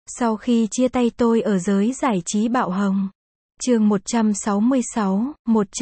Sau khi chia tay tôi ở giới giải trí bạo hồng. Chương 166,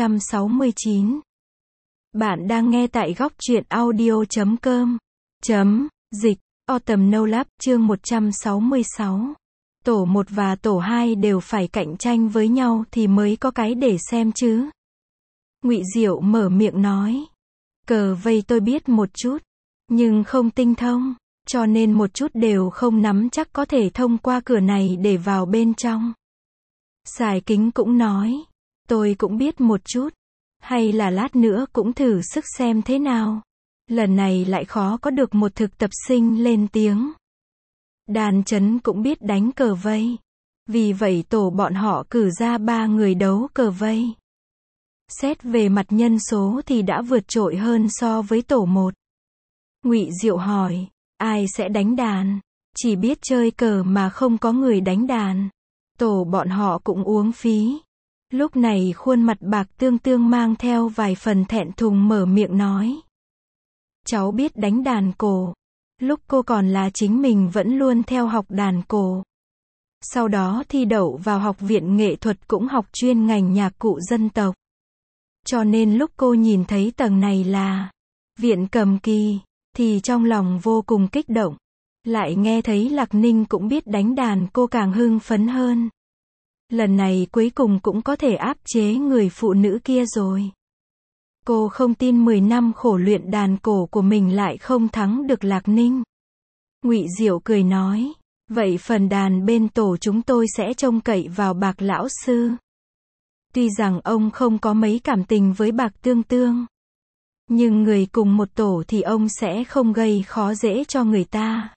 169. Bạn đang nghe tại góc truyện audio.com. Dịch, Autumn No Love, chương 166. Tổ 1 và tổ 2 đều phải cạnh tranh với nhau thì mới có cái để xem chứ. Ngụy Diệu mở miệng nói. Cờ vây tôi biết một chút, nhưng không tinh thông, cho nên một chút đều không nắm chắc có thể thông qua cửa này để vào bên trong. Sài Kính cũng nói. Tôi cũng biết một chút. Hay là lát nữa cũng thử sức xem thế nào. Lần này lại khó có được một thực tập sinh lên tiếng. Đàn Chấn cũng biết đánh cờ vây. Vì vậy tổ bọn họ cử ra 3 người đấu cờ vây. Xét về mặt nhân số thì đã vượt trội hơn so với tổ 1. Ngụy Diệu hỏi, ai sẽ đánh đàn? Chỉ biết chơi cờ mà không có người đánh đàn. Tổ bọn họ cũng uống phí. Lúc này khuôn mặt Bạc Tương Tương mang theo vài phần thẹn thùng mở miệng nói. Cháu biết đánh đàn cổ. Lúc cô còn là chính mình vẫn luôn theo học đàn cổ. Sau đó thi đậu vào học viện nghệ thuật cũng học chuyên ngành nhạc cụ dân tộc. Cho nên lúc cô nhìn thấy tầng này là viện cầm kỳ, thì trong lòng vô cùng kích động. Lại nghe thấy Lạc Ninh cũng biết đánh đàn, cô càng hưng phấn hơn. Lần này cuối cùng cũng có thể áp chế người phụ nữ kia rồi. Cô không tin 10 năm khổ luyện đàn cổ của mình lại không thắng được Lạc Ninh. Ngụy Diệu cười nói, vậy phần đàn bên tổ chúng tôi sẽ trông cậy vào Bạc lão sư. Tuy rằng ông không có mấy cảm tình với Bạc Tương Tương, nhưng người cùng một tổ thì ông sẽ không gây khó dễ cho người ta.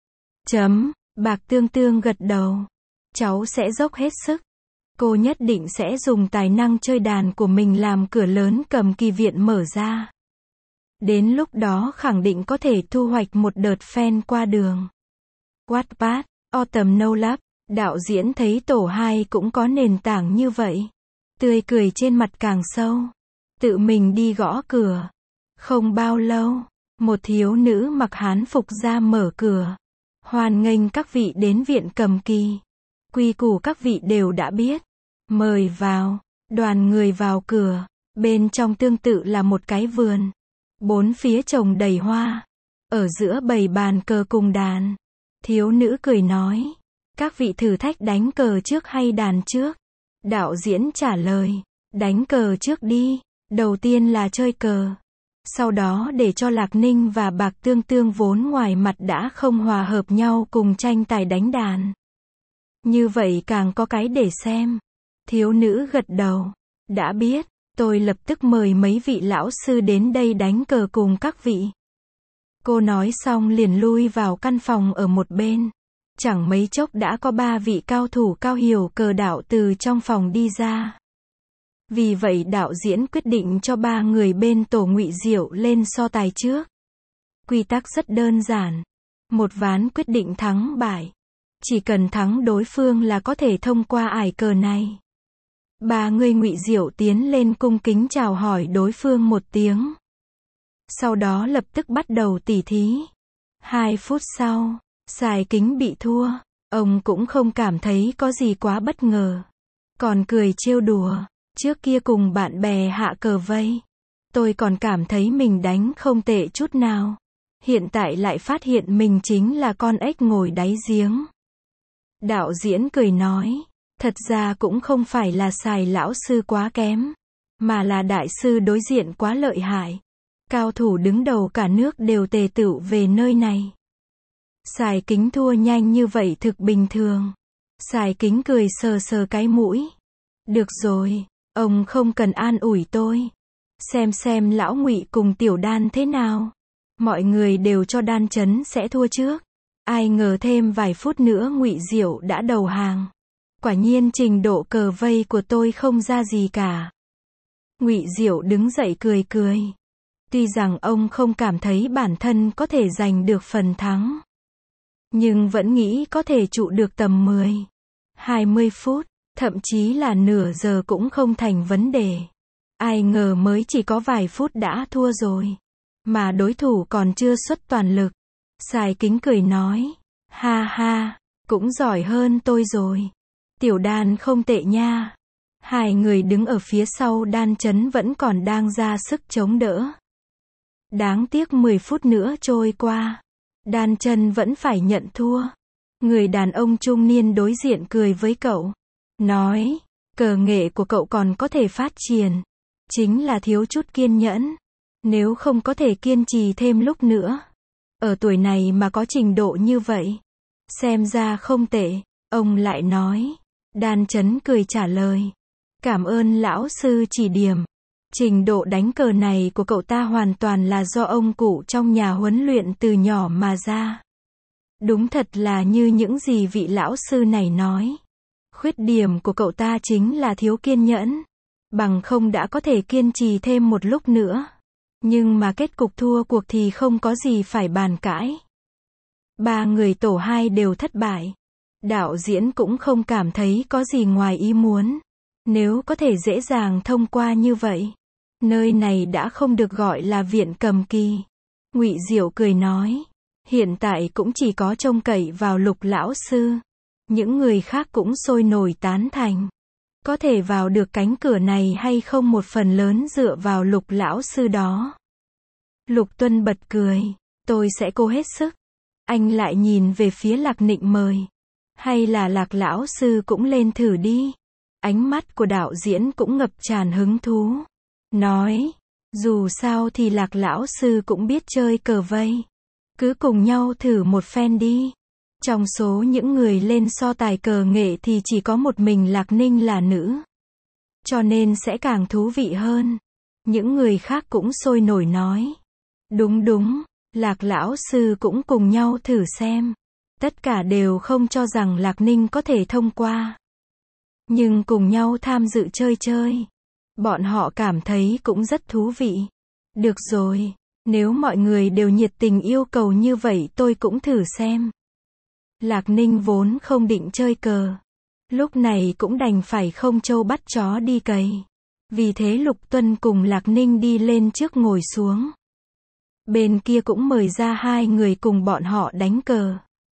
Bạc Tương Tương gật đầu. Cháu sẽ dốc hết sức. Cô nhất định sẽ dùng tài năng chơi đàn của mình làm cửa lớn cầm kỳ viện mở ra. Đến lúc đó khẳng định có thể thu hoạch một đợt fan qua đường. Wattpad, Autumn No Love, đạo diễn thấy tổ 2 cũng có nền tảng như vậy. Tươi cười trên mặt càng sâu. Tự mình đi gõ cửa. Không bao lâu, một thiếu nữ mặc hán phục ra mở cửa. Hoan nghênh các vị đến viện cầm kỳ. Quy củ các vị đều đã biết. Mời vào. Đoàn người vào cửa. Bên trong tương tự là một cái vườn. 4 phía trồng đầy hoa. Ở giữa bày bàn cờ cùng đàn. Thiếu nữ cười nói. Các vị thử thách đánh cờ trước hay đàn trước? Đạo diễn trả lời. Đánh cờ trước đi. Đầu tiên là chơi cờ. Sau đó để cho Lạc Ninh và Bạc Tương Tương vốn ngoài mặt đã không hòa hợp nhau cùng tranh tài đánh đàn. Như vậy càng có cái để xem. Thiếu nữ gật đầu. Đã biết, tôi lập tức mời mấy vị lão sư đến đây đánh cờ cùng các vị. Cô nói xong liền lui vào căn phòng ở một bên. Chẳng mấy chốc đã có 3 vị cao thủ cao hiểu cờ đạo từ trong phòng đi ra. Vì vậy đạo diễn quyết định cho 3 người bên tổ Ngụy Diệu lên so tài trước. Quy tắc rất đơn giản. Một ván quyết định thắng bại. Chỉ cần thắng đối phương là có thể thông qua ải cờ này. 3 người Ngụy Diệu tiến lên cung kính chào hỏi đối phương một tiếng. Sau đó lập tức bắt đầu tỉ thí. 2 phút sau, Sài Kính bị thua. Ông cũng không cảm thấy có gì quá bất ngờ. Còn cười trêu đùa. Trước kia cùng bạn bè hạ cờ vây, tôi còn cảm thấy mình đánh không tệ chút nào. Hiện tại lại phát hiện mình chính là con ếch ngồi đáy giếng. Đạo diễn cười nói, thật ra cũng không phải là Sài lão sư quá kém, mà là đại sư đối diện quá lợi hại. Cao thủ đứng đầu cả nước đều tề tựu về nơi này. Sài Kính thua nhanh như vậy thực bình thường. Sài Kính cười sờ sờ cái mũi. Được rồi. Ông không cần an ủi tôi. Xem lão Ngụy cùng Tiểu Đan thế nào. Mọi người đều cho Đan Chấn sẽ thua trước. Ai ngờ thêm vài phút nữa Ngụy Diệu đã đầu hàng. Quả nhiên trình độ cờ vây của tôi không ra gì cả. Ngụy Diệu đứng dậy cười cười. Tuy rằng ông không cảm thấy bản thân có thể giành được phần thắng, nhưng vẫn nghĩ có thể trụ được tầm 10, 20 phút. Thậm chí là nửa giờ cũng không thành vấn đề. Ai ngờ mới chỉ có vài phút đã thua rồi. Mà đối thủ còn chưa xuất toàn lực. Sài Kính cười nói. Ha ha, Cũng giỏi hơn tôi rồi. Tiểu Đan không tệ nha. Hai người đứng ở phía sau Đan Chấn vẫn còn đang ra sức chống đỡ. Đáng tiếc 10 phút nữa trôi qua. Đan Chân vẫn phải nhận thua. Người đàn ông trung niên đối diện cười với cậu. Nói, cờ nghệ của cậu còn có thể phát triển. Chính là thiếu chút kiên nhẫn. Nếu không có thể kiên trì thêm lúc nữa. Ở tuổi này mà có trình độ như vậy. Xem ra không tệ. Ông lại nói. Đan Chấn cười trả lời. Cảm ơn lão sư chỉ điểm. Trình độ đánh cờ này của cậu ta hoàn toàn là do ông cụ trong nhà huấn luyện từ nhỏ mà ra. Đúng thật là như những gì vị lão sư này nói. Khuyết điểm của cậu ta chính là thiếu kiên nhẫn. Bằng không đã có thể kiên trì thêm một lúc nữa. Nhưng mà kết cục thua cuộc thì không có gì phải bàn cãi. Ba người tổ 2 đều thất bại. Đạo diễn cũng không cảm thấy có gì ngoài ý muốn. Nếu có thể dễ dàng thông qua như vậy, nơi này đã không được gọi là viện cầm kỳ. Ngụy Diệu cười nói, hiện tại cũng chỉ có trông cậy vào Lục lão sư. Những người khác cũng sôi nổi tán thành. Có thể vào được cánh cửa này hay không một phần lớn dựa vào Lục lão sư đó. Lục Tuân bật cười, tôi sẽ cố hết sức. Anh lại nhìn về phía Lạc Nịnh mời. Hay là Lạc lão sư cũng lên thử đi. Ánh mắt của đạo diễn cũng ngập tràn hứng thú. Nói, dù sao thì Lạc lão sư cũng biết chơi cờ vây. Cứ cùng nhau thử một phen đi. Trong số những người lên so tài cờ nghệ thì chỉ có một mình Lạc Ninh là nữ. Cho nên sẽ càng thú vị hơn. Những người khác cũng sôi nổi nói. Đúng đúng, Lạc lão sư cũng cùng nhau thử xem. Tất cả đều không cho rằng Lạc Ninh có thể thông qua. Nhưng cùng nhau tham dự chơi chơi. Bọn họ cảm thấy cũng rất thú vị. Được rồi, nếu mọi người đều nhiệt tình yêu cầu như vậy tôi cũng thử xem. Lạc Ninh vốn không định chơi cờ. Lúc này cũng đành phải không trâu bắt chó đi cày. Vì thế Lục Tuân cùng Lạc Ninh đi lên trước ngồi xuống. Bên kia cũng mời ra 2 người cùng bọn họ đánh cờ.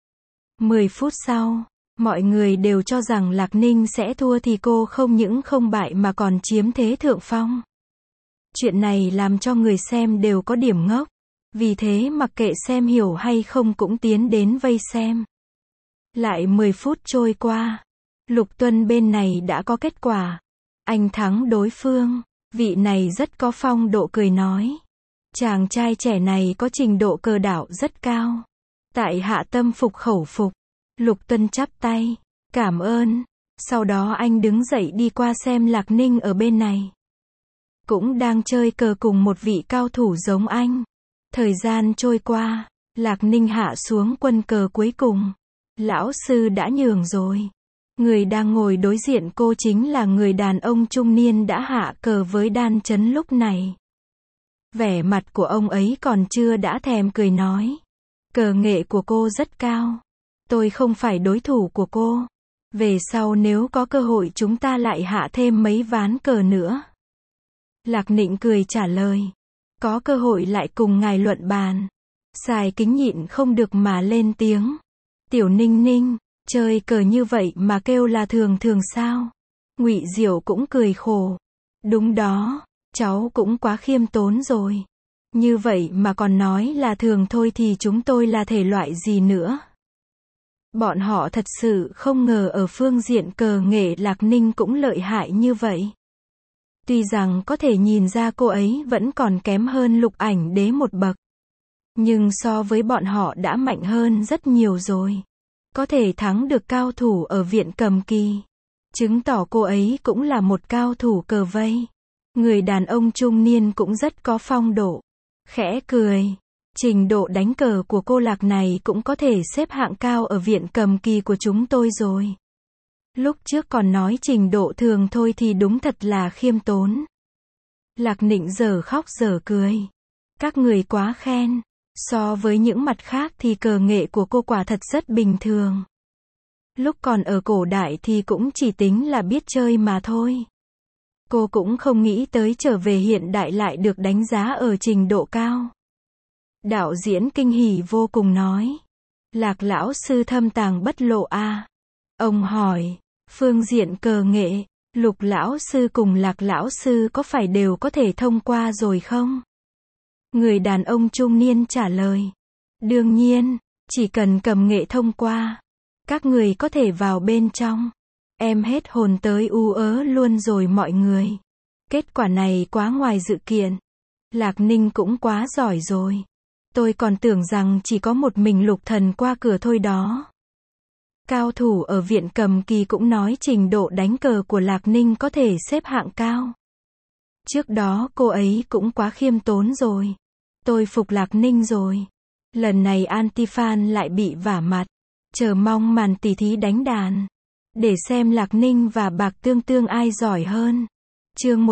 10 phút sau, mọi người đều cho rằng Lạc Ninh sẽ thua thì cô không những không bại mà còn chiếm thế thượng phong. Chuyện này làm cho người xem đều có điểm ngốc. Vì thế mặc kệ xem hiểu hay không cũng tiến đến vây xem. Lại 10 phút trôi qua. Lục Tuân bên này đã có kết quả. Anh thắng đối phương. Vị này rất có phong độ cười nói. Chàng trai trẻ này có trình độ cờ đảo rất cao. Tại hạ tâm phục khẩu phục. Lục Tuân chắp tay. Cảm ơn. Sau đó anh đứng dậy đi qua xem Lạc Ninh ở bên này. Cũng đang chơi cờ cùng một vị cao thủ giống anh. Thời gian trôi qua. Lạc Ninh hạ xuống quân cờ cuối cùng. Lão sư đã nhường rồi. Người đang ngồi đối diện cô chính là người đàn ông trung niên đã hạ cờ với Đan Chấn lúc này. Vẻ mặt của ông ấy còn chưa đã thèm cười nói. Cờ nghệ của cô rất cao. Tôi không phải đối thủ của cô. Về sau nếu có cơ hội chúng ta lại hạ thêm mấy ván cờ nữa. Lạc Nịnh cười trả lời. Có cơ hội lại cùng ngài luận bàn. Sài Kính nhịn không được mà lên tiếng. Tiểu Ninh Ninh, chơi cờ như vậy mà kêu là thường thường sao? Ngụy Diệu cũng cười khổ. Đúng đó, cháu cũng quá khiêm tốn rồi. Như vậy mà còn nói là thường thôi thì chúng tôi là thể loại gì nữa? Bọn họ thật sự không ngờ ở phương diện cờ nghệ Lạc Ninh cũng lợi hại như vậy. Tuy rằng có thể nhìn ra cô ấy vẫn còn kém hơn Lục Ảnh Đế một bậc. Nhưng so với bọn họ đã mạnh hơn rất nhiều rồi. Có thể thắng được cao thủ ở viện cầm kỳ. Chứng tỏ cô ấy cũng là một cao thủ cờ vây. Người đàn ông trung niên cũng rất có phong độ. Khẽ cười. Trình độ đánh cờ của cô Lạc này cũng có thể xếp hạng cao ở viện cầm kỳ của chúng tôi rồi. Lúc trước còn nói trình độ thường thôi thì đúng thật là khiêm tốn. Lạc Nịnh giờ khóc giờ cười. Các người quá khen. So với những mặt khác thì cờ nghệ của cô quả thật rất bình thường. Lúc còn ở cổ đại thì cũng chỉ tính là biết chơi mà thôi. Cô cũng không nghĩ tới trở về hiện đại lại được đánh giá ở trình độ cao. Đạo diễn kinh hỉ vô cùng nói. Lạc lão sư thâm tàng bất lộ a. Ông hỏi, phương diện cờ nghệ, Lục lão sư cùng Lạc lão sư có phải đều có thể thông qua rồi không? Người đàn ông trung niên trả lời, đương nhiên, chỉ cần cầm nghệ thông qua, các người có thể vào bên trong. Em hết hồn tới u ớ luôn rồi mọi người. Kết quả này quá ngoài dự kiện. Lạc Ninh cũng quá giỏi rồi. Tôi còn tưởng rằng chỉ có một mình Lục thần qua cửa thôi đó. Cao thủ ở viện cầm kỳ cũng nói trình độ đánh cờ của Lạc Ninh có thể xếp hạng cao. Trước đó cô ấy cũng quá khiêm tốn rồi. Tôi phục Lạc Ninh rồi. Lần này Antifan lại bị vả mặt. Chờ mong màn tỉ thí đánh đàn. Để xem Lạc Ninh và Bạc Tương Tương ai giỏi hơn. Chương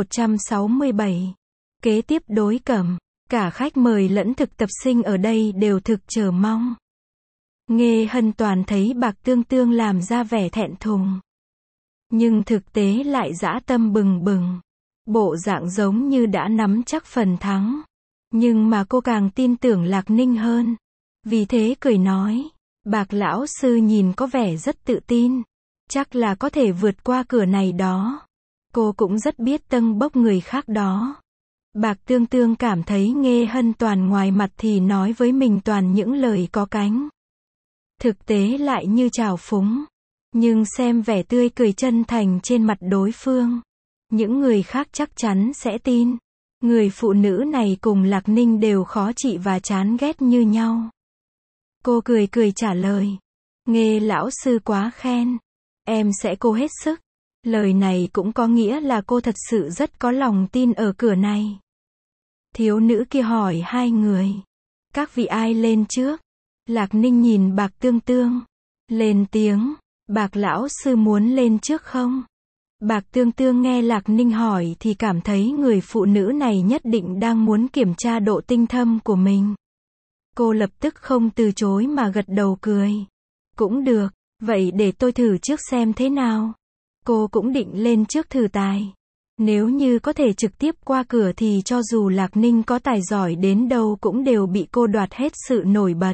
167. Kế tiếp đối cẩm. Cả khách mời lẫn thực tập sinh ở đây đều thực chờ mong. Nghe Hân Toàn thấy Bạc Tương Tương làm ra vẻ thẹn thùng. Nhưng thực tế lại dã tâm bừng bừng. Bộ dạng giống như đã nắm chắc phần thắng. Nhưng mà cô càng tin tưởng Lạc Ninh hơn. Vì thế cười nói, Bạc lão sư nhìn có vẻ rất tự tin. Chắc là có thể vượt qua cửa này đó. Cô cũng rất biết tâng bốc người khác đó. Bạc Tương Tương cảm thấy Nghe Hân Toàn ngoài mặt thì nói với mình toàn những lời có cánh. Thực tế lại như trào phúng. Nhưng xem vẻ tươi cười chân thành trên mặt đối phương. Những người khác chắc chắn sẽ tin. Người phụ nữ này cùng Lạc Ninh đều khó trị và chán ghét như nhau. Cô cười cười trả lời. Nghe lão sư quá khen. Em sẽ cố hết sức. Lời này cũng có nghĩa là cô thật sự rất có lòng tin ở cửa này. Thiếu nữ kia hỏi hai người. Các vị ai lên trước? Lạc Ninh nhìn Bạc Tương Tương. Lên tiếng. Bạc lão sư muốn lên trước không? Bạc Tương Tương nghe Lạc Ninh hỏi thì cảm thấy người phụ nữ này nhất định đang muốn kiểm tra độ tinh thâm của mình. Cô lập tức không từ chối mà gật đầu cười. Cũng được, vậy để tôi thử trước xem thế nào. Cô cũng định lên trước thử tài. Nếu như có thể trực tiếp qua cửa thì cho dù Lạc Ninh có tài giỏi đến đâu cũng đều bị cô đoạt hết sự nổi bật.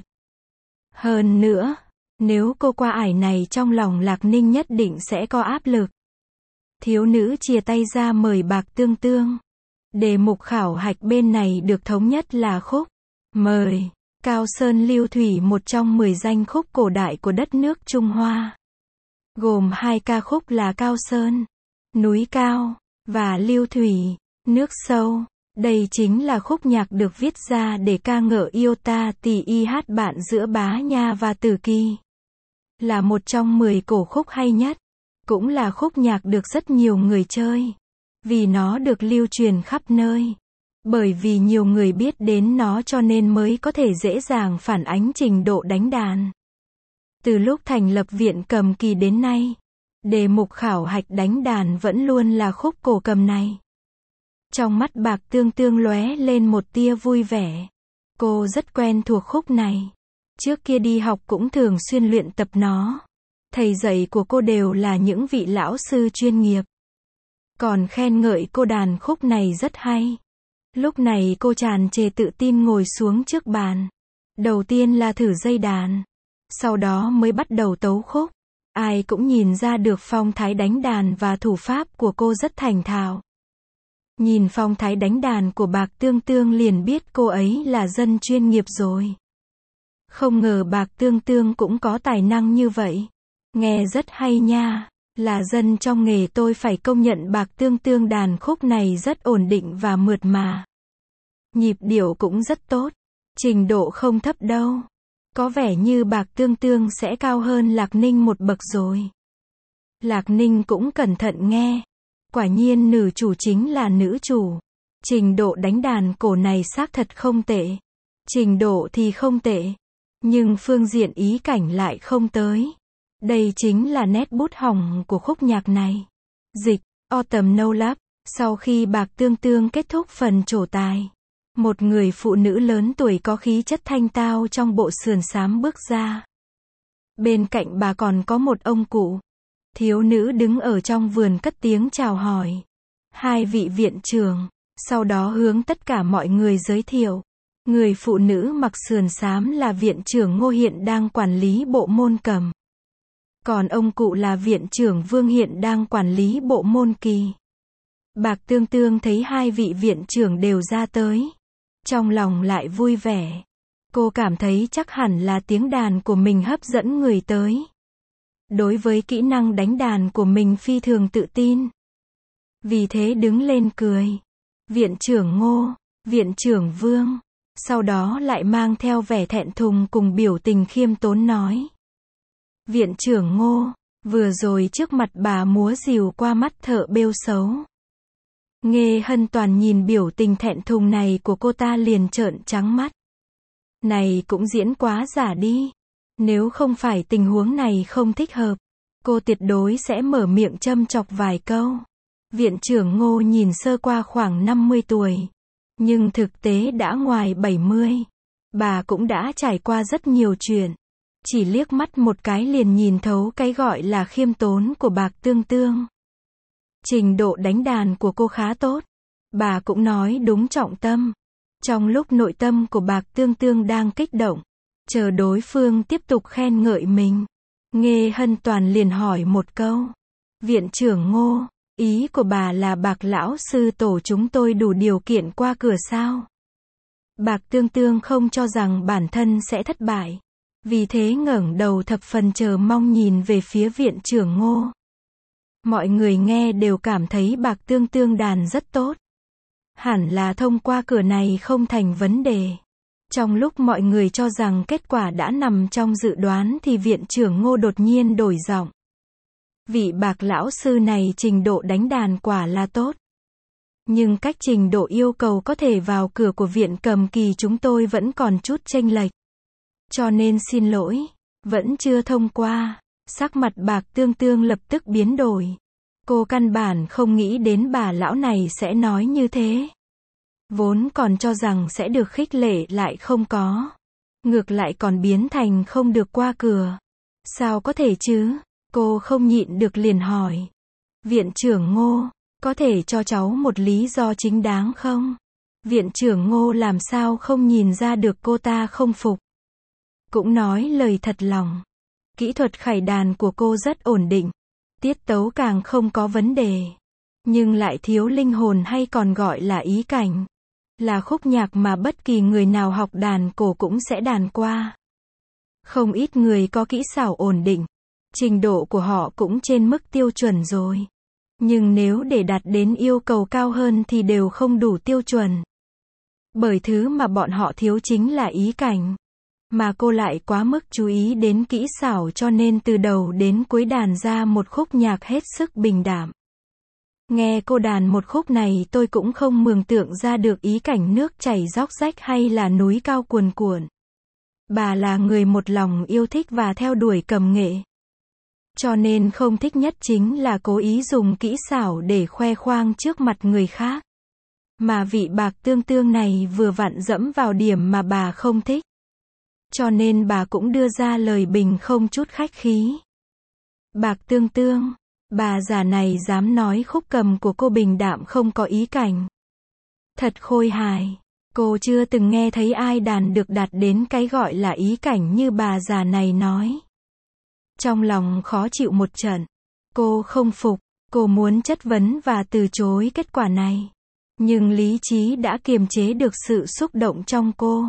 Hơn nữa, nếu cô qua ải này trong lòng Lạc Ninh nhất định sẽ có áp lực. Thiếu nữ chìa tay ra mời Bạc Tương Tương. Đề mục khảo hạch bên này được thống nhất là khúc. Mời. Cao Sơn Lưu Thủy, một trong 10 danh khúc cổ đại của đất nước Trung Hoa. Gồm 2 ca khúc là Cao Sơn, núi cao, và Lưu Thủy, nước sâu. Đây chính là khúc nhạc được viết ra để ca ngợi yêu ta tỳ y hát bạn giữa Bá Nha và Tử Kỳ. Là một trong 10 cổ khúc hay nhất. Cũng là khúc nhạc được rất nhiều người chơi. Vì nó được lưu truyền khắp nơi. Bởi vì nhiều người biết đến nó cho nên mới có thể dễ dàng phản ánh trình độ đánh đàn. Từ lúc thành lập viện cầm kỳ đến nay, đề mục khảo hạch đánh đàn vẫn luôn là khúc cổ cầm này. Trong mắt Bạc Tương Tương lóe lên một tia vui vẻ. Cô rất quen thuộc khúc này. Trước kia đi học cũng thường xuyên luyện tập nó. Thầy dạy của cô đều là những vị lão sư chuyên nghiệp. Còn khen ngợi cô đàn khúc này rất hay. Lúc này cô tràn trề tự tin ngồi xuống trước bàn. Đầu tiên là thử dây đàn. Sau đó mới bắt đầu tấu khúc. Ai cũng nhìn ra được phong thái đánh đàn và thủ pháp của cô rất thành thạo. Nhìn phong thái đánh đàn của Bạc Tương Tương liền biết cô ấy là dân chuyên nghiệp rồi. Không ngờ Bạc Tương Tương cũng có tài năng như vậy. Nghe rất hay nha. Là dân trong nghề tôi phải công nhận Bạc Tương Tương đàn khúc này rất ổn định và mượt mà. Nhịp điệu cũng rất tốt. Trình độ không thấp đâu. Có vẻ như Bạc Tương Tương sẽ cao hơn Lạc Ninh một bậc rồi. Lạc Ninh cũng cẩn thận nghe. Quả nhiên nữ chủ chính là nữ chủ. Trình độ đánh đàn cổ này xác thật không tệ. Trình độ thì không tệ. Nhưng phương diện ý cảnh lại không tới. Đây chính là nét bút hỏng của khúc nhạc này. Dịch, Autumn No Love. Sau khi Bạc Tương Tương kết thúc phần trổ tài, một người phụ nữ lớn tuổi có khí chất thanh tao trong bộ sườn xám bước ra. Bên cạnh bà còn có một ông cụ. Thiếu nữ đứng ở trong vườn cất tiếng chào hỏi. Hai vị viện trưởng. Sau đó hướng tất cả mọi người giới thiệu. Người phụ nữ mặc sườn xám là viện trưởng Ngô hiện đang quản lý bộ môn cầm. Còn ông cụ là viện trưởng Vương hiện đang quản lý bộ môn kỳ. Bạc Tương Tương thấy hai vị viện trưởng đều ra tới. Trong lòng lại vui vẻ. Cô cảm thấy chắc hẳn là tiếng đàn của mình hấp dẫn người tới. Đối với kỹ năng đánh đàn của mình phi thường tự tin. Vì thế đứng lên cười. Viện trưởng Ngô, viện trưởng Vương. Sau đó lại mang theo vẻ thẹn thùng cùng biểu tình khiêm tốn nói. Viện trưởng Ngô, vừa rồi trước mặt bà múa rìu qua mắt thợ bêu xấu. Nghe Hân Toàn nhìn biểu tình thẹn thùng này của cô ta liền trợn trắng mắt. Này cũng diễn quá giả đi. Nếu không phải tình huống này không thích hợp, cô tuyệt đối sẽ mở miệng châm chọc vài câu. Viện trưởng Ngô nhìn sơ qua khoảng 50 tuổi. Nhưng thực tế đã ngoài 70. Bà cũng đã trải qua rất nhiều chuyện. Chỉ liếc mắt một cái liền nhìn thấu cái gọi là khiêm tốn của Bạc Tương Tương. Trình độ đánh đàn của cô khá tốt. Bà cũng nói đúng trọng tâm. Trong lúc nội tâm của Bạc Tương Tương đang kích động, chờ đối phương tiếp tục khen ngợi mình, Nghe Hân Toàn liền hỏi một câu. Viện trưởng Ngô, ý của bà là Bạc lão sư tổ chúng tôi đủ điều kiện qua cửa sao? Bạc Tương Tương không cho rằng bản thân sẽ thất bại. Vì thế ngẩng đầu thập phần chờ mong nhìn về phía viện trưởng Ngô. Mọi người nghe đều cảm thấy Bạc Tương Tương đàn rất tốt. Hẳn là thông qua cửa này không thành vấn đề. Trong lúc mọi người cho rằng kết quả đã nằm trong dự đoán thì viện trưởng Ngô đột nhiên đổi giọng. Vị Bạc lão sư này trình độ đánh đàn quả là tốt. Nhưng cách trình độ yêu cầu có thể vào cửa của viện cầm kỳ chúng tôi vẫn còn chút chênh lệch. Cho nên xin lỗi, vẫn chưa thông qua. Sắc mặt Bạc Tương Tương lập tức biến đổi. Cô căn bản không nghĩ đến bà lão này sẽ nói như thế. Vốn còn cho rằng sẽ được khích lệ lại không có. Ngược lại còn biến thành không được qua cửa. Sao có thể chứ? Cô không nhịn được liền hỏi. Viện trưởng Ngô, có thể cho cháu một lý do chính đáng không? Viện trưởng Ngô làm sao không nhìn ra được cô ta không phục. Cũng nói lời thật lòng. Kỹ thuật khải đàn của cô rất ổn định. Tiết tấu càng không có vấn đề. Nhưng lại thiếu linh hồn hay còn gọi là ý cảnh. Là khúc nhạc mà bất kỳ người nào học đàn cổ cũng sẽ đàn qua. Không ít người có kỹ xảo ổn định. Trình độ của họ cũng trên mức tiêu chuẩn rồi. Nhưng nếu để đạt đến yêu cầu cao hơn thì đều không đủ tiêu chuẩn. Bởi thứ mà bọn họ thiếu chính là ý cảnh. Mà cô lại quá mức chú ý đến kỹ xảo cho nên từ đầu đến cuối đàn ra một khúc nhạc hết sức bình đạm. Nghe cô đàn một khúc này tôi cũng không mường tượng ra được ý cảnh nước chảy róc rách hay là núi cao cuồn cuộn. Bà là người một lòng yêu thích và theo đuổi cầm nghệ. Cho nên không thích nhất chính là cố ý dùng kỹ xảo để khoe khoang trước mặt người khác. Mà vị Bạc Tương Tương này vừa vặn dẫm vào điểm mà bà không thích. Cho nên bà cũng đưa ra lời bình không chút khách khí. Bạc Tương Tương, bà già này dám nói khúc cầm của cô bình đạm không có ý cảnh. Thật khôi hài. Cô chưa từng nghe thấy ai đàn được đạt đến cái gọi là ý cảnh như bà già này nói. Trong lòng khó chịu một trận. Cô không phục, cô muốn chất vấn và từ chối kết quả này. Nhưng lý trí đã kiềm chế được sự xúc động trong cô.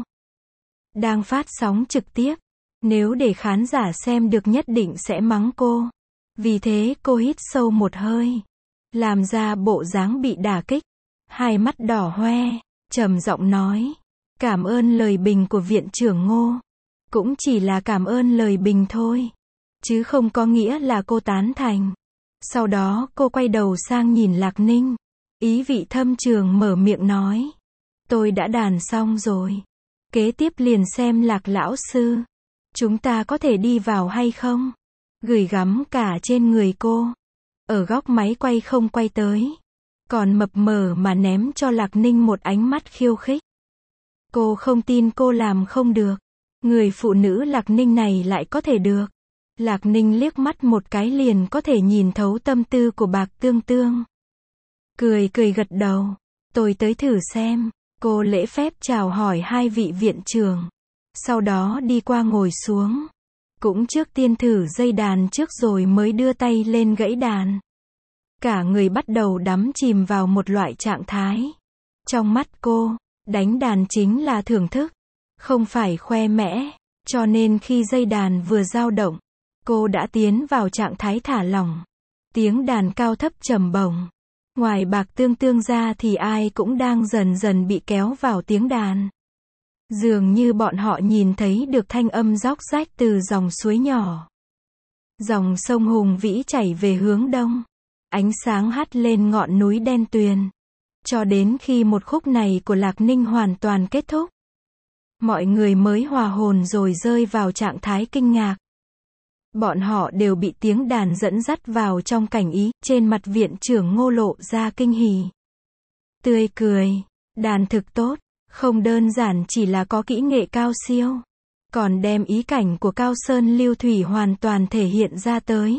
Đang phát sóng trực tiếp. Nếu để khán giả xem được nhất định sẽ mắng cô. Vì thế cô hít sâu một hơi. Làm ra bộ dáng bị đả kích. Hai mắt đỏ hoe. Trầm giọng nói. Cảm ơn lời bình của viện trưởng Ngô. Cũng chỉ là cảm ơn lời bình thôi. Chứ không có nghĩa là cô tán thành. Sau đó cô quay đầu sang nhìn Lạc Ninh. Ý vị thâm trường mở miệng nói. Tôi đã đàn xong rồi. Kế tiếp liền xem Lạc lão sư. Chúng ta có thể đi vào hay không? Gửi gắm cả trên người cô. Ở góc máy quay không quay tới. Còn mập mờ mà ném cho Lạc Ninh một ánh mắt khiêu khích. Cô không tin cô làm không được. Người phụ nữ Lạc Ninh này lại có thể được. Lạc Ninh liếc mắt một cái liền có thể nhìn thấu tâm tư của Bạc Tương Tương. Cười cười gật đầu. Tôi tới thử xem. Cô lễ phép chào hỏi hai vị viện trưởng. Sau đó đi qua ngồi xuống. Cũng trước tiên thử dây đàn trước rồi mới đưa tay lên gãy đàn. Cả người bắt đầu đắm chìm vào một loại trạng thái. Trong mắt cô, đánh đàn chính là thưởng thức, không phải khoe mẽ. Cho nên khi dây đàn vừa dao động, cô đã tiến vào trạng thái thả lỏng. Tiếng đàn cao thấp trầm bổng. Ngoài Bạc Tương Tương ra thì ai cũng đang dần dần bị kéo vào tiếng đàn. Dường như bọn họ nhìn thấy được thanh âm róc rách từ dòng suối nhỏ. Dòng sông hùng vĩ chảy về hướng đông. Ánh sáng hắt lên ngọn núi đen tuyền. Cho đến khi một khúc này của Lạc Ninh hoàn toàn kết thúc, mọi người mới hòa hồn rồi rơi vào trạng thái kinh ngạc. Bọn họ đều bị tiếng đàn dẫn dắt vào trong cảnh ý, trên mặt viện trưởng Ngô lộ ra kinh hỉ. Tươi cười, đàn thực tốt, không đơn giản chỉ là có kỹ nghệ cao siêu, còn đem ý cảnh của Cao Sơn Lưu Thủy hoàn toàn thể hiện ra tới.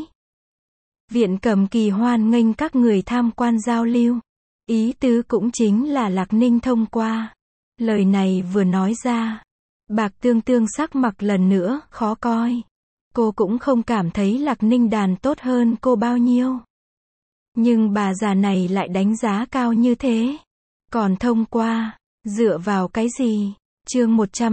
Viện Cầm Kỳ hoan nghênh các người tham quan giao lưu. Ý tứ cũng chính là Lạc Ninh thông qua. Lời này vừa nói ra, Bạc Tương Tương sắc mặt lần nữa khó coi. Cô cũng không cảm thấy Lạc Ninh đàn tốt hơn cô bao nhiêu. Nhưng bà già này lại đánh giá cao như thế. Còn thông qua, dựa vào cái gì? Chương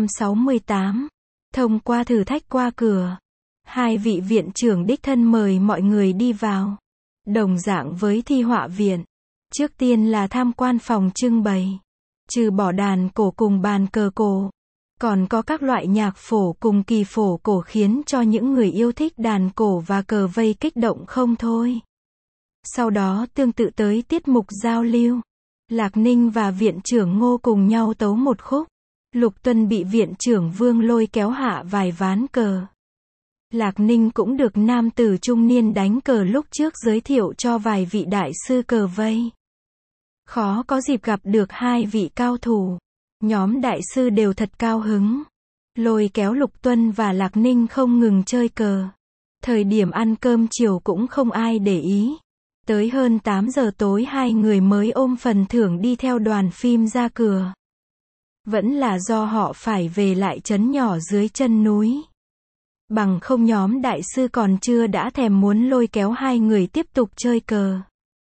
168. Thông qua thử thách qua cửa. Hai vị viện trưởng đích thân mời mọi người đi vào. Đồng dạng với thi họa viện. Trước tiên là tham quan phòng trưng bày. Trừ bỏ đàn cổ cùng bàn cờ cổ, còn có các loại nhạc phổ cùng kỳ phổ cổ khiến cho những người yêu thích đàn cổ và cờ vây kích động không thôi. Sau đó tương tự tới tiết mục giao lưu. Lạc Ninh và viện trưởng Ngô cùng nhau tấu một khúc. Lục Tuân bị viện trưởng Vương lôi kéo hạ vài ván cờ. Lạc Ninh cũng được nam tử trung niên đánh cờ lúc trước giới thiệu cho vài vị đại sư cờ vây. Khó có dịp gặp được hai vị cao thủ. Nhóm đại sư đều thật cao hứng. Lôi kéo Lục Tuân và Lạc Ninh không ngừng chơi cờ. Thời điểm ăn cơm chiều cũng không ai để ý. Tới hơn 8 giờ tối hai người mới ôm phần thưởng đi theo đoàn phim ra cửa. Vẫn là do họ phải về lại trấn nhỏ dưới chân núi. Bằng không nhóm đại sư còn chưa đã thèm muốn lôi kéo hai người tiếp tục chơi cờ.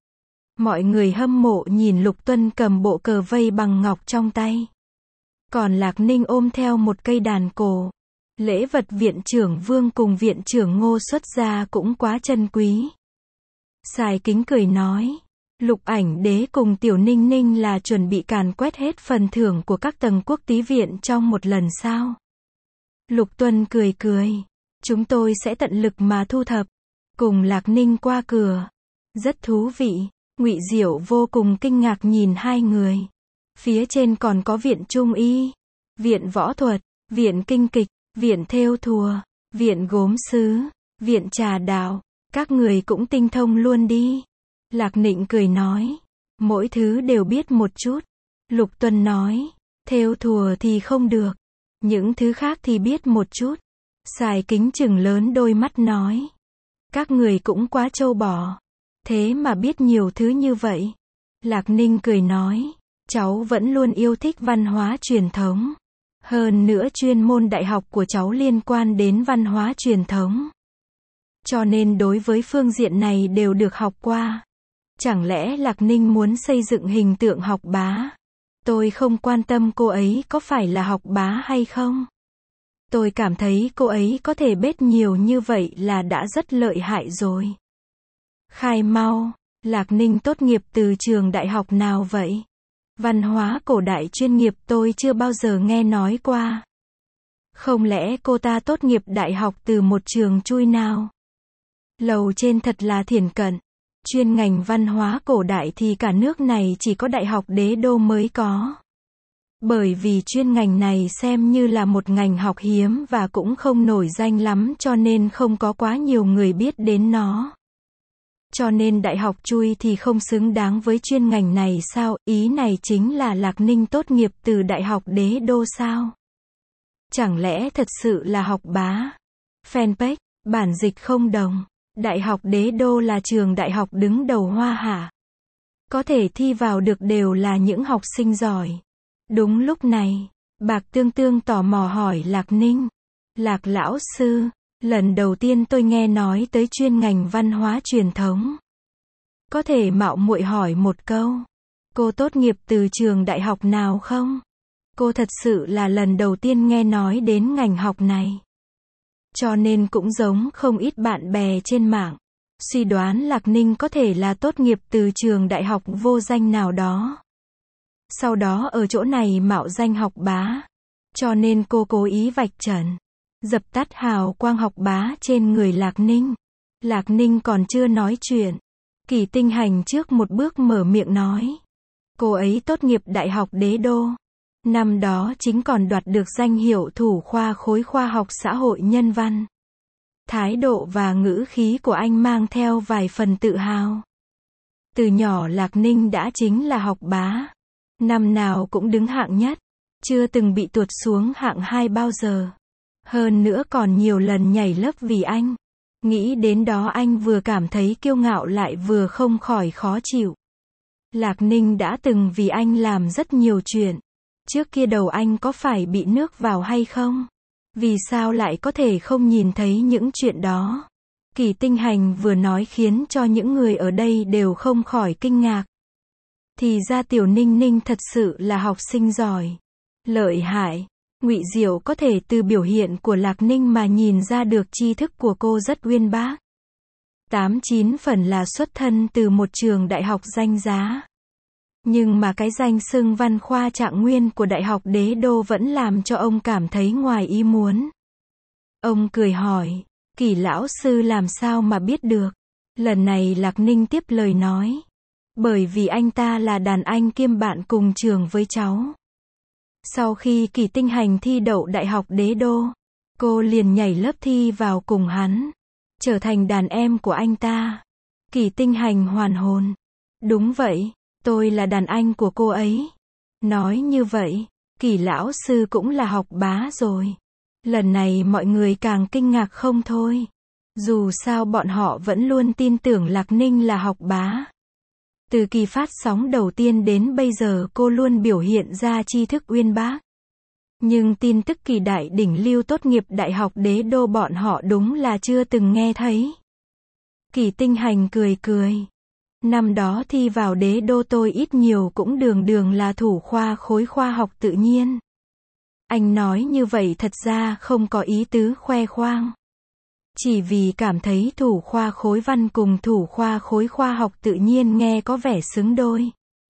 Mọi người hâm mộ nhìn Lục Tuân cầm bộ cờ vây bằng ngọc trong tay. Còn Lạc Ninh ôm theo một cây đàn cổ. Lễ vật viện trưởng Vương cùng viện trưởng Ngô xuất ra cũng quá chân quý. Sài Kính cười nói. Lục Ảnh Đế cùng Tiểu Ninh Ninh là chuẩn bị càn quét hết phần thưởng của các tầng quốc tí viện trong một lần sao? Lục Tuân cười cười. Chúng tôi sẽ tận lực mà thu thập. Cùng Lạc Ninh qua cửa. Rất thú vị. Ngụy Diệu vô cùng kinh ngạc nhìn hai người. Phía trên còn có viện Trung Y, viện Võ Thuật, viện Kinh Kịch, viện Thêu Thùa, viện Gốm Sứ, viện Trà Đạo. Các người cũng tinh thông luôn đi. Lạc Nịnh cười nói. Mỗi thứ đều biết một chút. Lục Tuân nói. Thêu thùa thì không được. Những thứ khác thì biết một chút. Sài Kính chừng lớn đôi mắt nói. Các người cũng quá trâu bò. Thế mà biết nhiều thứ như vậy. Lạc Ninh cười nói. Cháu vẫn luôn yêu thích văn hóa truyền thống. Hơn nữa chuyên môn đại học của cháu liên quan đến văn hóa truyền thống. Cho nên đối với phương diện này đều được học qua. Chẳng lẽ Lạc Ninh muốn xây dựng hình tượng học bá? Tôi không quan tâm cô ấy có phải là học bá hay không. Tôi cảm thấy cô ấy có thể bết nhiều như vậy là đã rất lợi hại rồi. Khai mau, Lạc Ninh tốt nghiệp từ trường đại học nào vậy? Văn hóa cổ đại chuyên nghiệp tôi chưa bao giờ nghe nói qua. Không lẽ cô ta tốt nghiệp đại học từ một trường chui nào? Lầu trên thật là thiển cận. Chuyên ngành văn hóa cổ đại thì cả nước này chỉ có Đại học Đế Đô mới có. Bởi vì chuyên ngành này xem như là một ngành học hiếm và cũng không nổi danh lắm cho nên không có quá nhiều người biết đến nó. Cho nên đại học chui thì không xứng đáng với chuyên ngành này sao? Ý này chính là Lạc Ninh tốt nghiệp từ Đại học Đế Đô sao? Chẳng lẽ thật sự là học bá? Fanpage, bản dịch không đồng. Đại học Đế Đô là trường đại học đứng đầu Hoa Hạ. Có thể thi vào được đều là những học sinh giỏi. Đúng lúc này, Bạc Tương Tương tò mò hỏi Lạc Ninh. Lạc lão sư, lần đầu tiên tôi nghe nói tới chuyên ngành văn hóa truyền thống. Có thể mạo muội hỏi một câu. Cô tốt nghiệp từ trường đại học nào không? Cô thật sự là lần đầu tiên nghe nói đến ngành học này. Cho nên cũng giống không ít bạn bè trên mạng. Suy đoán Lạc Ninh có thể là tốt nghiệp từ trường đại học vô danh nào đó. Sau đó ở chỗ này mạo danh học bá. Cho nên cô cố ý vạch trần. Dập tắt hào quang học bá trên người Lạc Ninh. Lạc Ninh còn chưa nói chuyện. Kỳ Tinh Hành trước một bước mở miệng nói. Cô ấy tốt nghiệp Đại học Đế Đô. Năm đó chính còn đoạt được danh hiệu thủ khoa khối khoa học xã hội nhân văn. Thái độ và ngữ khí của anh mang theo vài phần tự hào. Từ nhỏ Lạc Ninh đã chính là học bá. Năm nào cũng đứng hạng nhất. Chưa từng bị tuột xuống hạng 2 bao giờ. Hơn nữa còn nhiều lần nhảy lớp vì anh. Nghĩ đến đó anh vừa cảm thấy kiêu ngạo lại vừa không khỏi khó chịu. Lạc Ninh đã từng vì anh làm rất nhiều chuyện. Trước kia đầu anh có phải bị nước vào hay không? Vì sao lại có thể không nhìn thấy những chuyện đó? Kỳ Tinh Hành vừa nói khiến cho những người ở đây đều không khỏi kinh ngạc. Thì ra Tiểu Ninh Ninh thật sự là học sinh giỏi. Lợi hại. Ngụy Diệu có thể từ biểu hiện của Lạc Ninh mà nhìn ra được tri thức của cô rất uyên bác. 8-9 phần là xuất thân từ một trường đại học danh giá. Nhưng mà cái danh xưng văn khoa trạng nguyên của Đại học Đế Đô vẫn làm cho ông cảm thấy ngoài ý muốn. Ông cười hỏi, Kỳ lão sư làm sao mà biết được? Lần này Lạc Ninh tiếp lời nói. Bởi vì anh ta là đàn anh kiêm bạn cùng trường với cháu. Sau khi Kỳ Tinh Hành thi đậu Đại học Đế Đô, cô liền nhảy lớp thi vào cùng hắn. Trở thành đàn em của anh ta. Kỳ Tinh Hành hoàn hồn. Đúng vậy. Tôi là đàn anh của cô ấy. Nói như vậy, Kỳ lão sư cũng là học bá rồi. Lần này mọi người càng kinh ngạc không thôi. Dù sao bọn họ vẫn luôn tin tưởng Lạc Ninh là học bá. Từ kỳ phát sóng đầu tiên đến bây giờ cô luôn biểu hiện ra tri thức uyên bác. Nhưng tin tức Kỳ đại đỉnh lưu tốt nghiệp Đại học Đế Đô bọn họ đúng là chưa từng nghe thấy. Kỳ Tinh Hành cười cười. Năm đó thi vào Đế Đô tôi ít nhiều cũng đường là thủ khoa khối khoa học tự nhiên. Anh nói như vậy thật ra không có ý tứ khoe khoang. Chỉ vì cảm thấy thủ khoa khối văn cùng thủ khoa khối khoa học tự nhiên nghe có vẻ xứng đôi.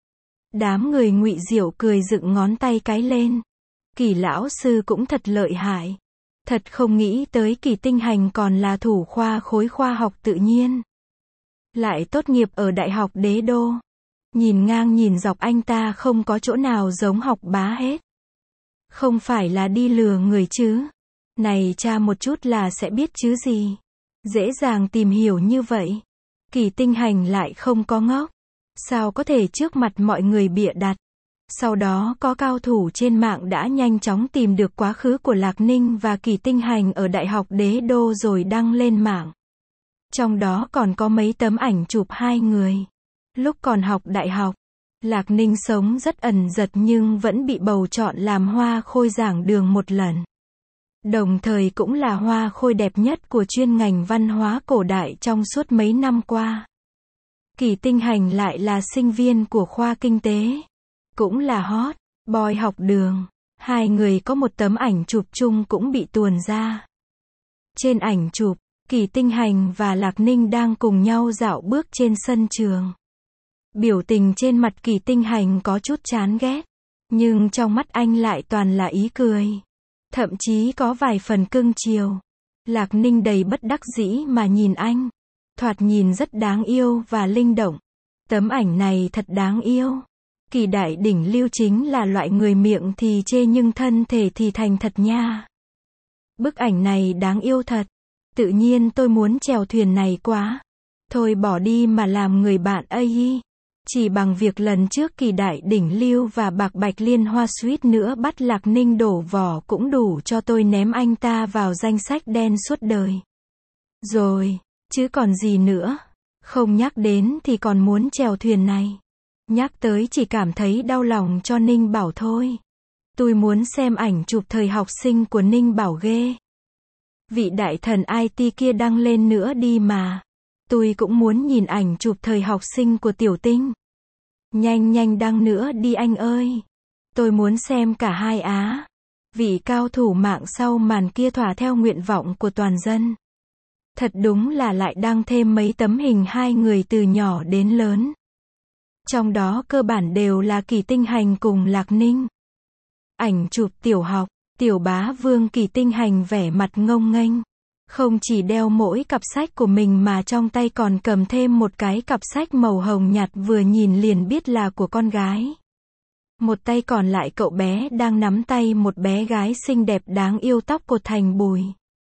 Đám người Ngụy Diệu cười dựng ngón tay cái lên. Kỳ lão sư cũng thật lợi hại. Thật không nghĩ tới Kỳ Tinh Hành còn là thủ khoa khối khoa học tự nhiên. Lại tốt nghiệp ở Đại học Đế Đô. Nhìn ngang nhìn dọc anh ta không có chỗ nào giống học bá hết. Không phải là đi lừa người chứ. Này tra một chút là sẽ biết chứ gì. Dễ dàng tìm hiểu như vậy. Kỳ Tinh Hành lại không có ngốc. Sao có thể trước mặt mọi người bịa đặt. Sau đó có cao thủ trên mạng đã nhanh chóng tìm được quá khứ của Lạc Ninh và Kỳ Tinh Hành ở Đại học Đế Đô rồi đăng lên mạng. Trong đó còn có mấy tấm ảnh chụp hai người. Lúc còn học đại học, Lạc Ninh sống rất ẩn dật nhưng vẫn bị bầu chọn làm hoa khôi giảng đường một lần. Đồng thời cũng là hoa khôi đẹp nhất của chuyên ngành văn hóa cổ đại trong suốt mấy năm qua. Kỳ Tinh Hành lại là sinh viên của khoa kinh tế. Cũng là hot boy học đường. Hai người có một tấm ảnh chụp chung cũng bị tuồn ra. Trên ảnh chụp, Kỳ Tinh Hành và Lạc Ninh đang cùng nhau dạo bước trên sân trường. Biểu tình trên mặt Kỳ Tinh Hành có chút chán ghét. Nhưng trong mắt anh lại toàn là ý cười. Thậm chí có vài phần cưng chiều. Lạc Ninh đầy bất đắc dĩ mà nhìn anh. Thoạt nhìn rất đáng yêu và linh động. Tấm ảnh này thật đáng yêu. Kỳ đại đỉnh lưu chính là loại người miệng thì chê nhưng thân thể thì thành thật nha. Bức ảnh này đáng yêu thật. Tự nhiên tôi muốn chèo thuyền này quá. Thôi bỏ đi mà làm người bạn AI. Chỉ bằng việc lần trước Kỳ đại đỉnh lưu và Bạc Bạch Liên Hoa suýt nữa bắt Lạc Ninh đổ vỏ cũng đủ cho tôi ném anh ta vào danh sách đen suốt đời. Rồi, chứ còn gì nữa. Không nhắc đến thì còn muốn chèo thuyền này. Nhắc tới chỉ cảm thấy đau lòng cho Ninh Bảo thôi. Tôi muốn xem ảnh chụp thời học sinh của Ninh Bảo ghê. Vị đại thần IT kia đăng lên nữa đi mà. Tôi cũng muốn nhìn ảnh chụp thời học sinh của Tiểu Tinh. Nhanh nhanh đăng nữa đi anh ơi. Tôi muốn xem cả hai á. Vị cao thủ mạng sau màn kia thỏa theo nguyện vọng của toàn dân. Thật đúng là lại đăng thêm mấy tấm hình hai người từ nhỏ đến lớn. Trong đó cơ bản đều là Kỳ Tinh Hành cùng Lạc Ninh. Ảnh chụp tiểu học, Tiểu Bá Vương Kỳ Tinh Hành vẻ mặt ngông nghênh. Không chỉ đeo mỗi cặp sách của mình mà trong tay còn cầm thêm một cái cặp sách màu hồng nhạt vừa nhìn liền biết là của con gái. Một tay còn lại cậu bé đang nắm tay một bé gái xinh đẹp đáng yêu tóc cột thành bùi.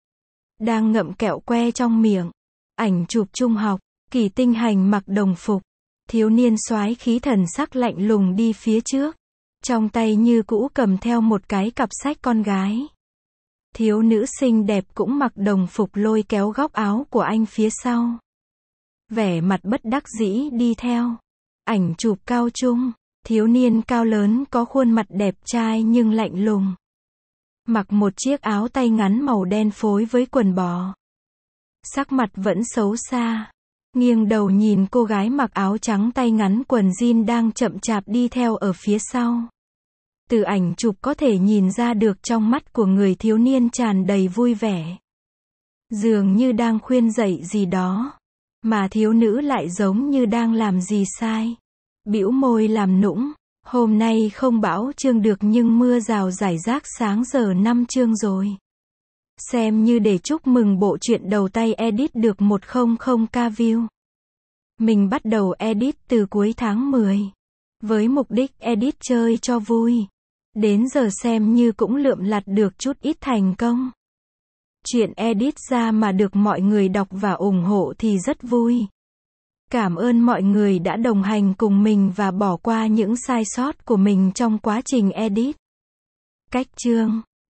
Đang ngậm kẹo que trong miệng. Ảnh chụp trung học, Kỳ Tinh Hành mặc đồng phục. Thiếu niên soái khí thần sắc lạnh lùng đi phía trước. Trong tay như cũ cầm theo một cái cặp sách con gái. Thiếu nữ xinh đẹp cũng mặc đồng phục lôi kéo góc áo của anh phía sau. Vẻ mặt bất đắc dĩ đi theo. Ảnh chụp cao trung. Thiếu niên cao lớn có khuôn mặt đẹp trai nhưng lạnh lùng. Mặc một chiếc áo tay ngắn màu đen phối với quần bò. Sắc mặt vẫn xấu xa. Nghiêng đầu nhìn cô gái mặc áo trắng tay ngắn quần jean đang chậm chạp đi theo ở phía sau. Từ ảnh chụp có thể nhìn ra được trong mắt của người thiếu niên tràn đầy vui vẻ. Dường như đang khuyên dạy gì đó. Mà thiếu nữ lại giống như đang làm gì sai. Bĩu môi làm nũng. Hôm nay không bão chương được nhưng mưa rào rải rác sáng giờ 5 chương rồi. Xem như để chúc mừng bộ truyện đầu tay edit được 100k view. Mình bắt đầu edit từ cuối tháng 10. Với mục đích edit chơi cho vui. Đến giờ xem như cũng lượm lặt được chút ít thành công. Chuyện edit ra mà được mọi người đọc và ủng hộ thì rất vui. Cảm ơn mọi người đã đồng hành cùng mình và bỏ qua những sai sót của mình trong quá trình edit. Cách chương